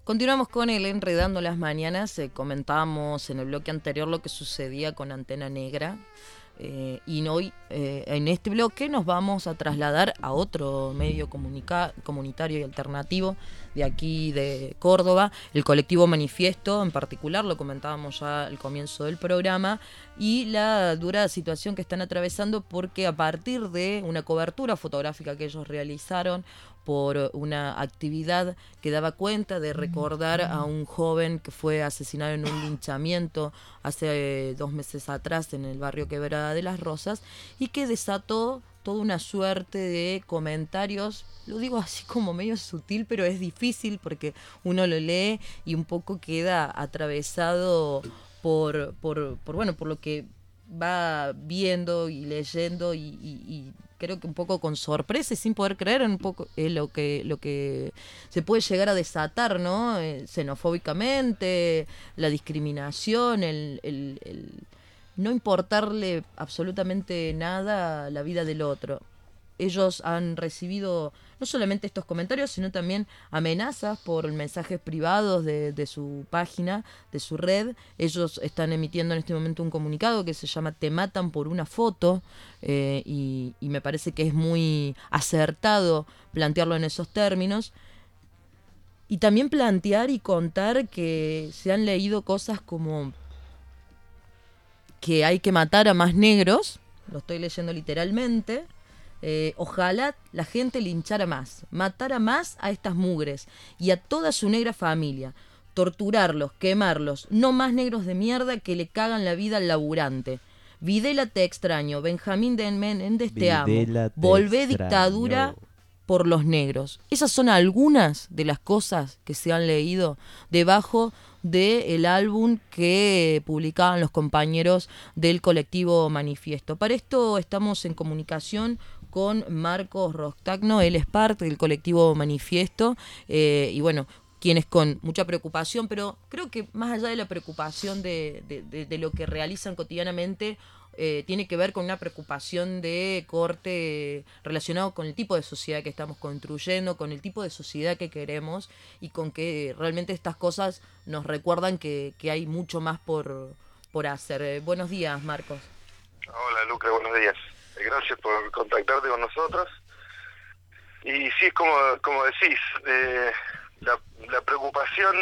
Continuamos con el Enredando las Mañanas. Comentábamos en el bloque anterior lo que sucedía con Antena Negra. Y hoy, en este bloque, nos vamos a trasladar a otro medio comunitario y alternativo de aquí de Córdoba, el colectivo Manifiesto, en particular, lo comentábamos ya al comienzo del programa, y la dura situación que están atravesando porque a partir de una cobertura fotográfica que ellos realizaron por una actividad que daba cuenta de recordar a un joven que fue asesinado en un linchamiento hace 2 meses atrás en el barrio Quebrada de las Rosas, y que desató toda una suerte de comentarios, lo digo así como medio sutil, pero es difícil porque uno lo lee y un poco queda atravesado por lo que va viendo y leyendo y creo que un poco con sorpresa y sin poder creer en un poco lo que se puede llegar a desatar, ¿no? Xenofóbicamente, la discriminación, el no importarle absolutamente nada a la vida del otro. Ellos han recibido no solamente estos comentarios, sino también amenazas por mensajes privados de su página, de su red. Ellos están emitiendo en este momento un comunicado que se llama Te matan por una foto, y me parece que es muy acertado plantearlo en esos términos. Y también plantear y contar que se han leído cosas como que hay que matar a más negros, lo estoy leyendo literalmente. Ojalá la gente linchara más, matara más a estas mugres y a toda su negra familia, torturarlos, quemarlos, no más negros de mierda que le cagan la vida al laburante. Videla te extraño, Benjamín de Menéndez te amo, Videla te volvé dictadura extraño. por los negros. Esas son algunas de las cosas que se han leído debajo del álbum que publicaban los compañeros del colectivo Manifiesto. Para esto estamos en comunicación con Marcos Rostagno, él es parte del colectivo Manifiesto, y bueno, quienes con mucha preocupación, pero creo que más allá de la preocupación de lo que realizan cotidianamente, tiene que ver con una preocupación de corte relacionado con el tipo de sociedad que estamos construyendo, con el tipo de sociedad que queremos y con que realmente estas cosas nos recuerdan que hay mucho más por hacer. Buenos días, Marcos. Hola, Lucre, buenos días. Gracias por contactarte con nosotros. Y sí, es como decís, la preocupación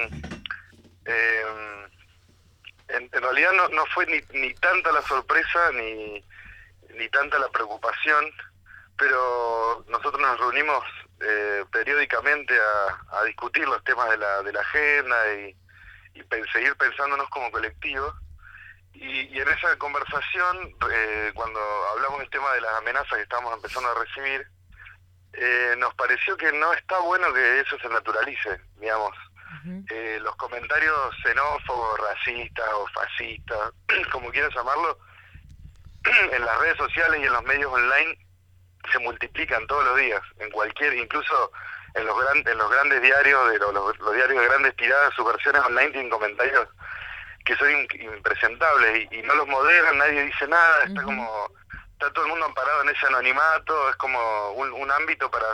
en realidad no fue ni tanta la sorpresa ni tanta la preocupación, pero nosotros nos reunimos periódicamente a discutir los temas de la agenda y seguir pensándonos como colectivo. Y en esa conversación, cuando hablamos del tema de las amenazas que estamos empezando a recibir, nos pareció que no está bueno que eso se naturalice, digamos. Uh-huh. Los comentarios xenófobos, racistas o fascistas, como quieran llamarlo, en las redes sociales y en los medios online se multiplican todos los días, incluso en los grandes diarios, los diarios de grandes tiradas, sus versiones online tienen comentarios que son impresentables y no los moderan, nadie dice nada, está todo el mundo amparado en ese anonimato, es como un ámbito para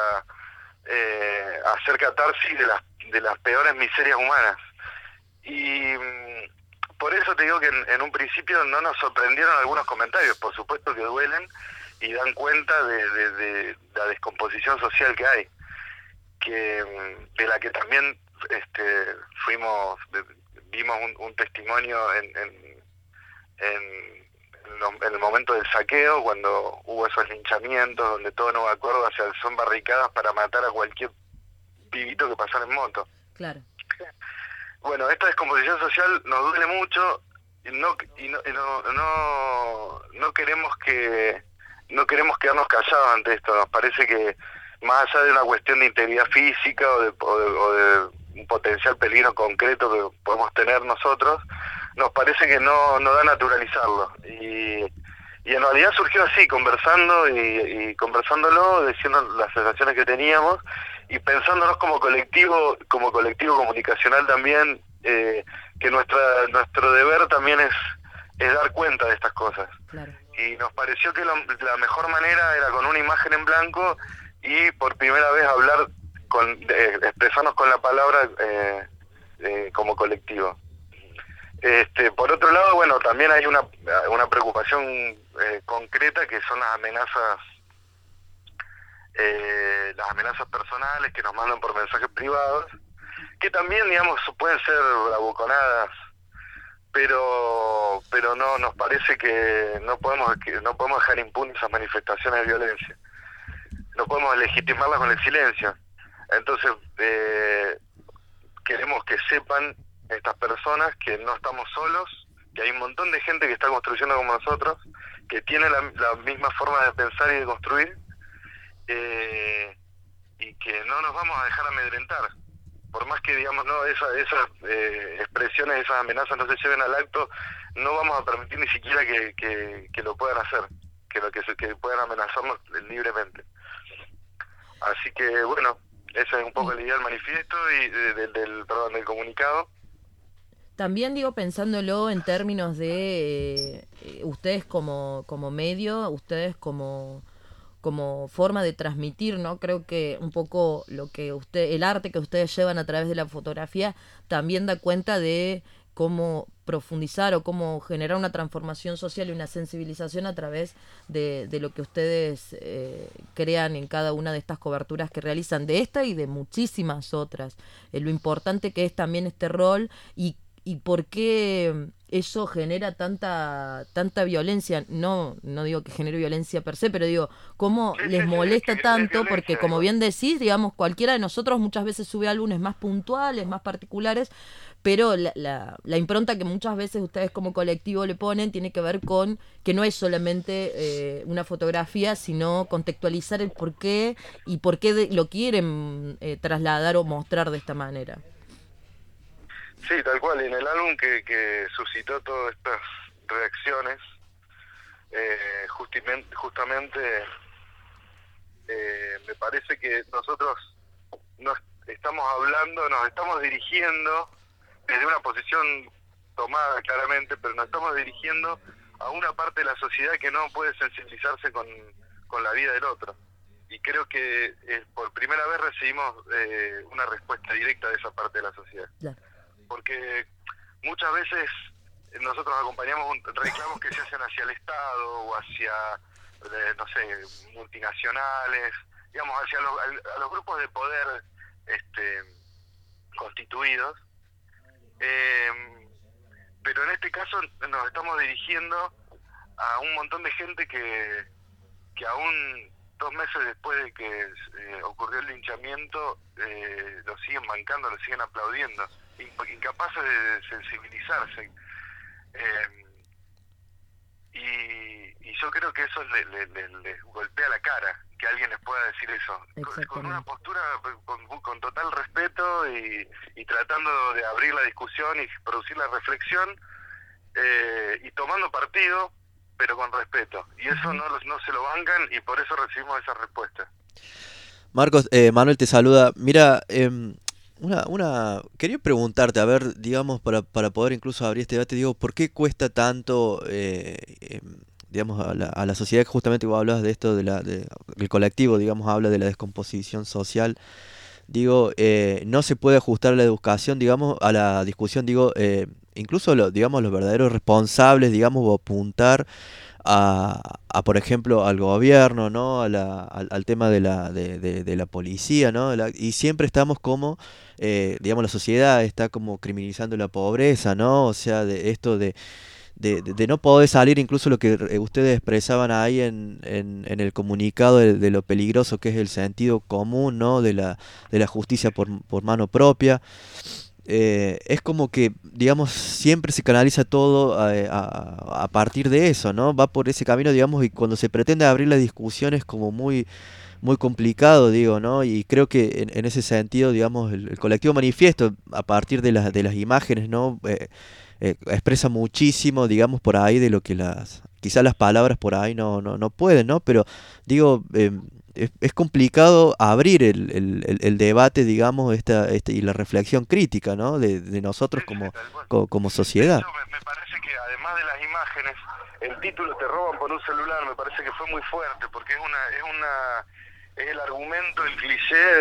hacer catarsis de las peores miserias humanas. Y por eso te digo que en un principio no nos sorprendieron algunos comentarios, por supuesto que duelen y dan cuenta de la descomposición social que hay, de la que también vimos un testimonio en el momento del saqueo, cuando hubo esos linchamientos donde todo Nueva Córdoba se alzó en barricadas para matar a cualquier pibito que pasara en moto. Claro. Bueno, esta descomposición social nos duele mucho y no queremos quedarnos callados ante esto. Nos parece que más allá de una cuestión de integridad física o de un potencial peligro concreto que podemos tener nosotros, nos parece que no da naturalizarlo. Y en realidad surgió así, conversando y conversándolo, diciendo las sensaciones que teníamos y pensándonos como colectivo comunicacional también, que nuestro deber también es dar cuenta de estas cosas. Claro. Y nos pareció que la mejor manera era con una imagen en blanco y por primera vez hablar expresarnos con la palabra como colectivo. Por otro lado, bueno, también hay una preocupación concreta, que son las amenazas personales que nos mandan por mensajes privados, que también, digamos, pueden ser bravuconadas, pero no nos parece que no podemos dejar impunes esas manifestaciones de violencia. No podemos legitimarlas con el silencio. Entonces, queremos que sepan estas personas que no estamos solos, que hay un montón de gente que está construyendo como nosotros, que tiene la misma forma de pensar y de construir, y que no nos vamos a dejar amedrentar. Por más que, digamos, no esas expresiones, esas amenazas no se lleven al acto, no vamos a permitir ni siquiera que lo puedan hacer, que puedan amenazarnos libremente. Así que, bueno, esa es un poco la idea del manifiesto y del comunicado. También digo, pensándolo en términos de ustedes como medio, ustedes como forma de transmitir, ¿no? Creo que un poco el arte que ustedes llevan a través de la fotografía también da cuenta de cómo profundizar o cómo generar una transformación social y una sensibilización a través de lo que ustedes crean en cada una de estas coberturas que realizan, de esta y de muchísimas otras. Lo importante que es también este rol y por qué eso genera tanta violencia. No digo que genere violencia per se, pero digo, cómo les molesta tanto, porque como bien decís, digamos, cualquiera de nosotros muchas veces sube álbumes más puntuales, más particulares, pero la impronta que muchas veces ustedes como colectivo le ponen tiene que ver con que no es solamente una fotografía, sino contextualizar el por qué y por qué lo quieren trasladar o mostrar de esta manera. Sí, tal cual. Y en el álbum que suscitó todas estas reacciones, justamente me parece que nosotros nos estamos dirigiendo desde una posición tomada claramente, pero nos estamos dirigiendo a una parte de la sociedad que no puede sensibilizarse con la vida del otro. Y creo que por primera vez recibimos una respuesta directa de esa parte de la sociedad. Claro. Porque muchas veces nosotros acompañamos reclamos que se hacen hacia el Estado o hacia, no sé, multinacionales, digamos, hacia a los grupos de poder constituidos, pero en este caso nos estamos dirigiendo a un montón de gente que aún 2 meses después de que ocurrió el linchamiento lo siguen bancando, lo siguen aplaudiendo, incapaces de sensibilizarse, y yo creo que eso les golpea la cara, que alguien les pueda decir eso, con una postura con total respeto y tratando de abrir la discusión y producir la reflexión, y tomando partido, pero con respeto, y eso no se lo bancan, y por eso recibimos esa respuesta. Marcos, Manuel te saluda. Mira, quería preguntarte, a ver, digamos, para poder incluso abrir este debate, digo, ¿por qué cuesta tanto, digamos, a la sociedad, que justamente vos hablabas de esto, el colectivo, digamos, habla de la descomposición social? Digo, no se puede ajustar la educación, digamos, a la discusión, digo, incluso digamos, los verdaderos responsables, digamos, o apuntar a por ejemplo, al gobierno, ¿no? Al tema de la policía, ¿no? Y siempre estamos como, digamos, la sociedad está como criminalizando la pobreza, ¿no? O sea, de esto de no poder salir, incluso lo que ustedes expresaban ahí en el comunicado de lo peligroso que es el sentido común, ¿no? De la justicia por mano propia. Es como que, digamos, siempre se canaliza todo a partir de eso, ¿no? Va por ese camino, digamos, y cuando se pretende abrir la discusión es como muy complicado, digo, ¿no? Y creo que en ese sentido, digamos, el colectivo Manifiesto, a partir de las imágenes, ¿no? Expresa muchísimo, digamos, por ahí de lo que quizás las palabras por ahí no pueden, ¿no? Pero digo, es complicado abrir el debate, digamos, y la reflexión crítica, ¿no? De nosotros como sociedad. Me parece que además de las imágenes, el título "Te roban por un celular" me parece que fue muy fuerte, porque es es el argumento, el cliché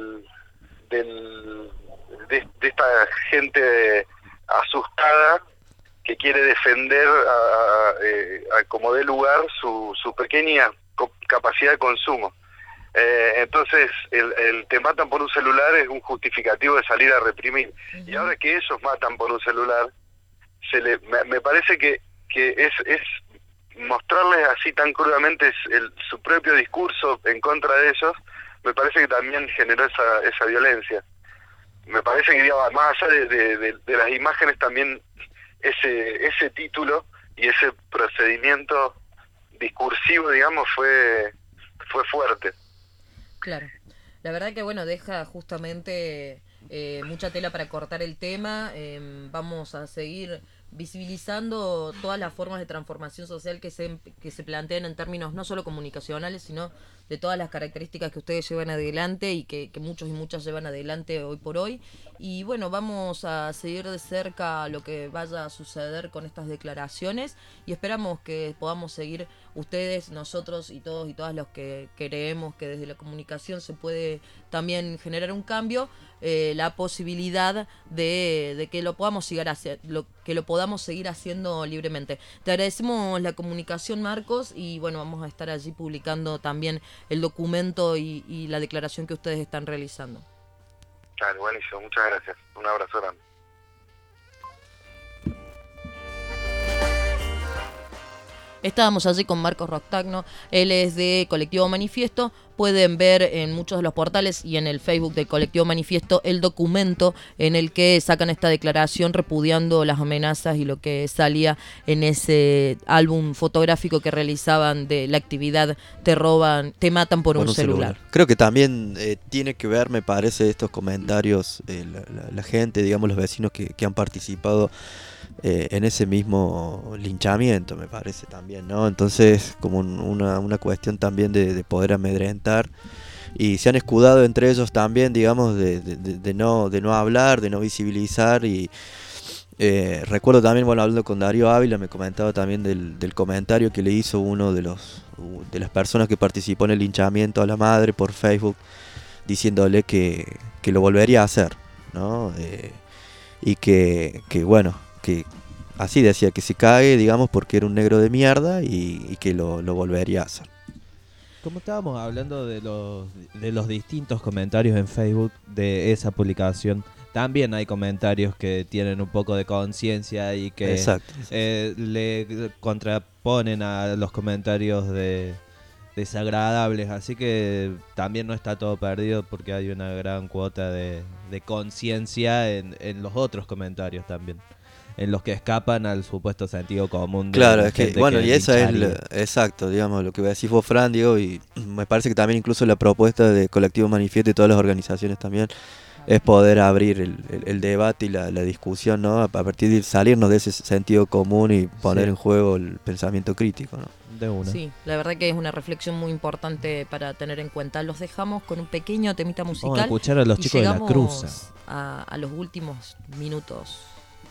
de esta gente asustada que quiere defender a como dé lugar su pequeña capacidad de consumo. Entonces te matan por un celular es un justificativo de salir a reprimir. Y ahora que ellos matan por un celular, me parece que es mostrarles así tan crudamente su propio discurso en contra de ellos, me parece que también generó esa violencia. Me parece que, digamos, más allá de las imágenes, también ese título y ese procedimiento discursivo, digamos, fue fuerte. Claro. La verdad que, bueno, deja justamente mucha tela para cortar el tema. Vamos a seguir visibilizando todas las formas de transformación social que se plantean en términos no solo comunicacionales, sino de todas las características que ustedes llevan adelante y que muchos y muchas llevan adelante hoy por hoy. Y bueno, vamos a seguir de cerca lo que vaya a suceder con estas declaraciones y esperamos que podamos seguir ustedes, nosotros y todos y todas los que creemos que desde la comunicación se puede también generar un cambio, la posibilidad de que lo podamos seguir haciendo libremente. Te agradecemos la comunicación, Marcos, y bueno, vamos a estar allí publicando también el documento y la declaración que ustedes están realizando. Claro, buenísimo, muchas gracias. Un abrazo grande. Estábamos allí con Marcos Roctagno, él es de Colectivo Manifiesto. Pueden ver en muchos de los portales y en el Facebook del Colectivo Manifiesto el documento en el que sacan esta declaración repudiando las amenazas y lo que salía en ese álbum fotográfico que realizaban de la actividad Te matan por un celular. Creo que también tiene que ver, me parece, estos comentarios, la gente, digamos, los vecinos que han participado en ese mismo linchamiento, me parece también, ¿no? Entonces, como una cuestión también de poder amedrentar, y se han escudado entre ellos también, digamos, de no hablar, de no visibilizar. Y recuerdo también, bueno, hablando con Darío Ávila, me comentaba también del comentario que le hizo uno de las personas que participó en el linchamiento a la madre por Facebook, diciéndole que lo volvería a hacer, ¿no? Y que bueno, que así decía, que se cague, digamos, porque era un negro de mierda, y que lo volvería a hacer. Como estábamos hablando de los distintos comentarios en Facebook de esa publicación, también hay comentarios que tienen un poco de conciencia y que le contraponen a los comentarios desagradables, así que también no está todo perdido, porque hay una gran cuota de conciencia en los otros comentarios también, en los que escapan al supuesto sentido común. Claro, es que, bueno, y esa es exacto, digamos, lo que decís vos, Fran, Diego, y me parece que también incluso la propuesta de Colectivo Manifiesto y todas las organizaciones también es poder abrir el debate y la discusión, ¿no? A partir de salirnos de ese sentido común y poner en juego el pensamiento crítico, ¿no? De una. Sí, la verdad que es una reflexión muy importante para tener en cuenta. Los dejamos con un pequeño temita musical. Vamos a escuchar a los chicos de La Cruza. A los últimos minutos.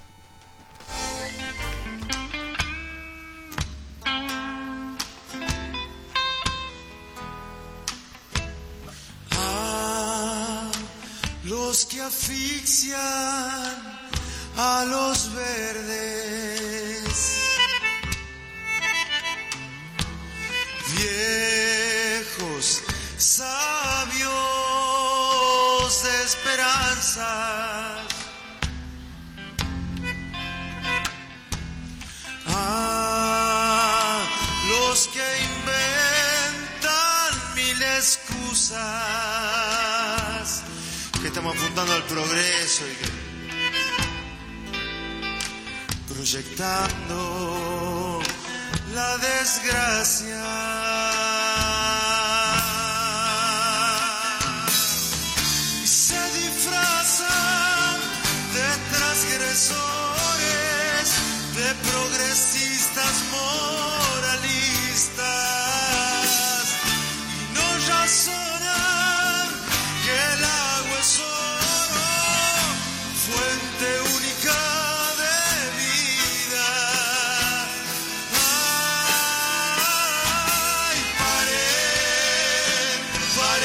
Los que asfixian a los verdes, viejos sabios de esperanza, los que inventan mil excusas, que estamos apuntando al progreso y que proyectando la desgracia. Y se disfrazan de transgresores, de progresistas moralistas, y no razonan que el agua es oro, fuente única de vida. Ay, paren,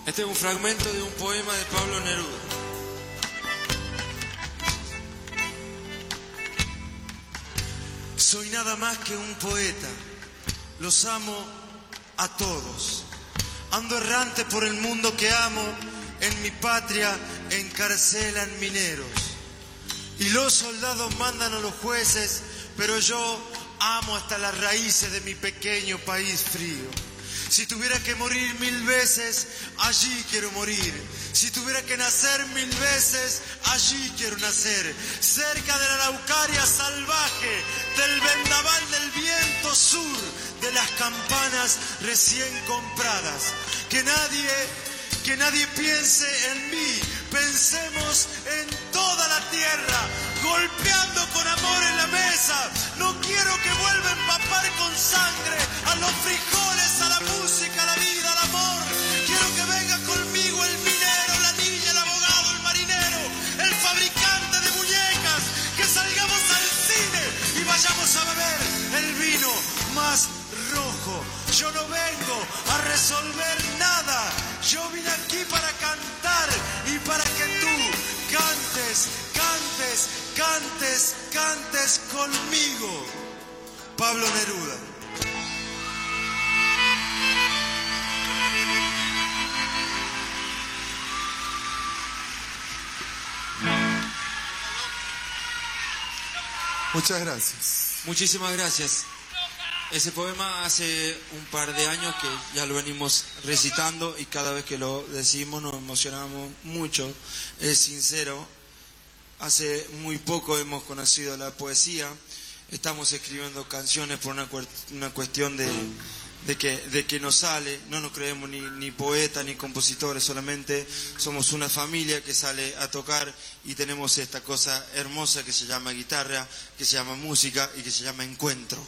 Este es un fragmento de un poema de Pablo Neruda. Soy nada más que un poeta, los amo a todos. Ando errante por el mundo que amo, en mi patria encarcelan mineros. Y los soldados mandan a los jueces, pero yo amo hasta las raíces de mi pequeño país frío. Si tuviera que morir 1000 veces, allí quiero morir. Si tuviera que nacer 1000 veces, allí quiero nacer. Cerca de la Araucaria salvaje, del vendaval del viento sur, de las campanas recién compradas. Que nadie piense en mí, pensemos en toda la tierra, golpeando con amor en la mesa. No quiero que vuelva a empapar con sangre a los frijoles, a la música, a la vida, al amor. Quiero que venga conmigo el minero, la niña, el abogado, el marinero, el fabricante de muñecas. Que salgamos al cine y vayamos a beber el vino más rojo. Yo no vengo a resolver nada. Yo vine aquí para cantar y para que tú cantes, cantes, cantes, cantes conmigo. Pablo Neruda. Muchas gracias. Muchísimas gracias. Ese poema hace un par de años que ya lo venimos recitando y cada vez que lo decimos nos emocionamos mucho. Es sincero, hace muy poco hemos conocido la poesía, estamos escribiendo canciones por una cuestión de que nos sale, no nos creemos ni poetas ni compositores, solamente somos una familia que sale a tocar y tenemos esta cosa hermosa que se llama guitarra, que se llama música y que se llama encuentro.